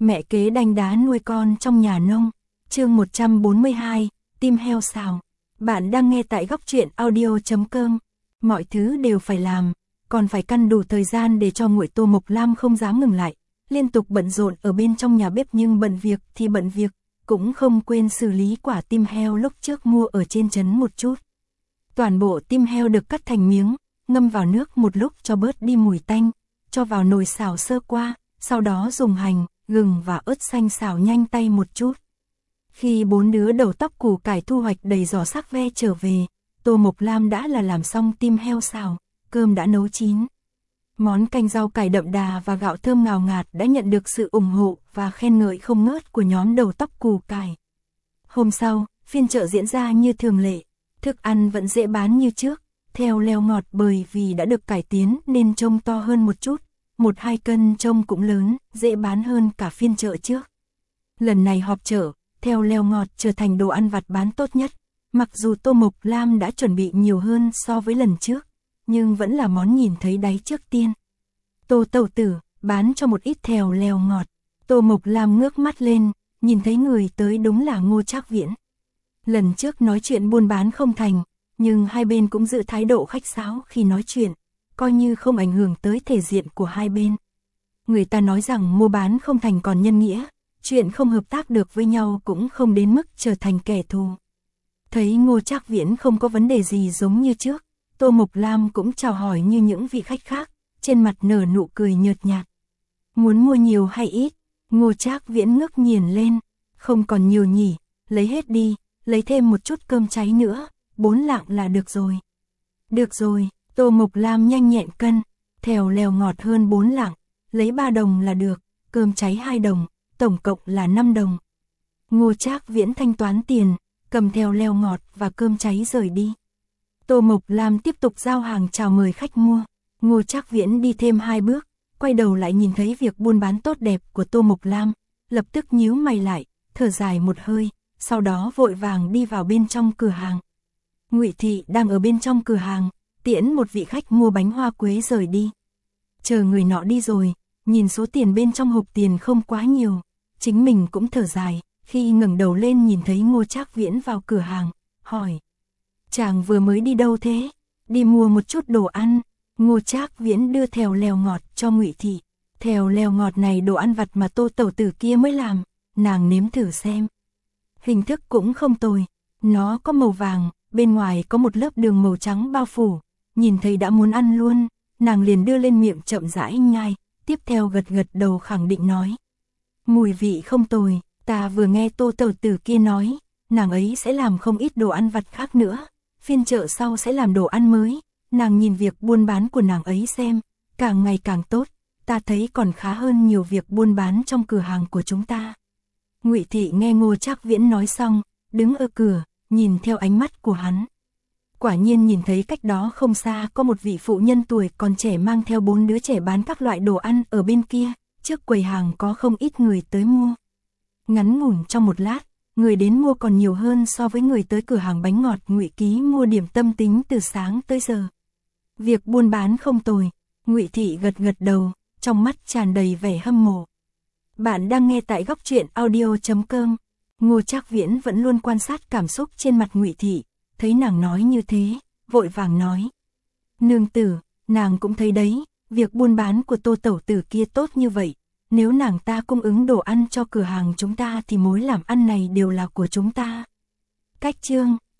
Mẹ kế đanh đá nuôi con trong nhà nông. Chương 142, tim heo xào. Bạn đang nghe tại góc truyện audio.com. Mọi thứ đều phải làm, còn phải căn đủ thời gian để cho nguội. Tô Mộc Lam không dám ngừng lại, liên tục bận rộn ở bên trong nhà bếp, nhưng bận việc thì bận việc, cũng không quên xử lý quả tim heo lúc trước mua ở trên trấn một chút. Toàn bộ tim heo được cắt thành miếng, ngâm vào nước một lúc cho bớt đi mùi tanh, cho vào nồi xào sơ qua, sau đó dùng hành, gừng và ớt xanh xào nhanh tay một chút. Khi bốn đứa đầu tóc củ cải thu hoạch đầy giỏ xác ve trở về, Tô Mộc Lam đã làm xong tim heo xào, cơm đã nấu chín. Món canh rau cải đậm đà và gạo thơm ngào ngạt đã nhận được sự ủng hộ và khen ngợi không ngớt của nhóm đầu tóc củ cải. Hôm sau, phiên chợ diễn ra như thường lệ, thức ăn vẫn dễ bán như trước, theo leo ngọt bởi vì đã được cải tiến nên trông to hơn một chút, 1-2 cân trông cũng lớn, dễ bán hơn cả phiên chợ trước. Lần này họp chợ, theo leo ngọt trở thành đồ ăn vặt bán tốt nhất, mặc dù Tô Mộc Lam đã chuẩn bị nhiều hơn so với lần trước, nhưng vẫn là món nhìn thấy đáy trước tiên. Tô tẩu tử, bán cho một ít theo leo ngọt. Tô Mộc Lam ngước mắt lên, nhìn thấy người tới đúng là Ngô Trác Viễn. Lần trước nói chuyện buôn bán không thành, nhưng hai bên cũng giữ thái độ khách sáo khi nói chuyện, coi như không ảnh hưởng tới thể diện của hai bên. Người ta nói rằng mua bán không thành còn nhân nghĩa, chuyện không hợp tác được với nhau cũng không đến mức trở thành kẻ thù. Thấy Ngô Trác Viễn không có vấn đề gì giống như trước, Tô Mộc Lam cũng chào hỏi như những vị khách khác, trên mặt nở nụ cười nhợt nhạt. Muốn mua nhiều hay ít? Ngô Trác Viễn ngước nhìn lên, không còn nhiều nhỉ, lấy hết đi, lấy thêm một chút cơm cháy nữa, 4 lạng là được rồi. Được rồi, Tô Mộc Lam nhanh nhẹn cân, theo leo ngọt hơn 4 lạng, lấy 3 đồng là được, cơm cháy 2 đồng, tổng cộng là 5 đồng. Ngô Trác Viễn thanh toán tiền, cầm theo leo ngọt và cơm cháy rời đi. Tô Mộc Lam tiếp tục giao hàng chào mời khách mua. Ngô Trác Viễn đi thêm 2 bước, quay đầu lại nhìn thấy việc buôn bán tốt đẹp của Tô Mộc Lam, lập tức nhíu mày lại, thở dài một hơi, sau đó vội vàng đi vào bên trong cửa hàng. Ngụy Thị đang ở bên trong cửa hàng, tiễn một vị khách mua bánh hoa quế rời đi. Chờ người nọ đi rồi, nhìn số tiền bên trong hộp tiền không quá nhiều, chính mình cũng thở dài, khi ngẩng đầu lên nhìn thấy Ngô Trác Viễn vào cửa hàng, hỏi: "Chàng vừa mới đi đâu thế?" "Đi mua một chút đồ ăn." Ngô Trác Viễn đưa theo leo ngọt cho Ngụy Thị. Theo leo ngọt này đồ ăn vặt mà Tô tẩu tử kia mới làm, nàng nếm thử xem. Hình thức cũng không tồi, nó có màu vàng, bên ngoài có một lớp đường màu trắng bao phủ, nhìn thấy đã muốn ăn luôn, nàng liền đưa lên miệng chậm rãi nhai, tiếp theo gật gật đầu khẳng định nói: "Mùi vị không tồi, ta vừa nghe Tô tẩu tử kia nói, nàng ấy sẽ làm không ít đồ ăn vặt khác nữa, phiên chợ sau sẽ làm đồ ăn mới, nàng nhìn việc buôn bán của nàng ấy xem, càng ngày càng tốt, ta thấy còn khá hơn nhiều việc buôn bán trong cửa hàng của chúng ta." Ngụy Thị nghe Ngô Trác Viễn nói xong, đứng ở cửa, nhìn theo ánh mắt của hắn. Quả nhiên nhìn thấy cách đó không xa có một vị phụ nhân tuổi còn trẻ mang theo 4 đứa trẻ bán các loại đồ ăn ở bên kia, trước quầy hàng có không ít người tới mua. Ngắn ngủn trong một lát, người đến mua còn nhiều hơn so với người tới cửa hàng bánh ngọt Ngụy Ký mua điểm tâm tính từ sáng tới giờ. Việc buôn bán không tồi, Ngụy Thị gật gật đầu, trong mắt tràn đầy vẻ hâm mộ. Bạn đang nghe tại góc truyện audio.com. Ngô Trác Viễn vẫn luôn quan sát cảm xúc trên mặt Ngụy Thị, thấy nàng nói như thế, vội vàng nói: "Nương tử, nàng cũng thấy đấy, việc buôn bán của Tô tẩu tử kia tốt như vậy, nếu nàng ta cung ứng đồ ăn cho cửa hàng chúng ta thì mối làm ăn này đều là của chúng ta." Cách chương